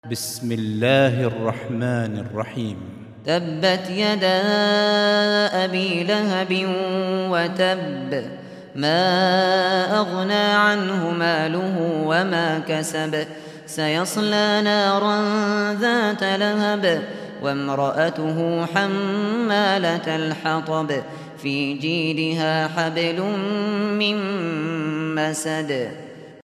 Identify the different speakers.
Speaker 1: بسم الله الرحمن الرحيم.
Speaker 2: تبت يدا أبي لهب وتب، ما أغنى عنه ماله وما كسب، سيصلى نارا ذات لهب وامرأته حمالة الحطب، في جيدها حبل من مسد.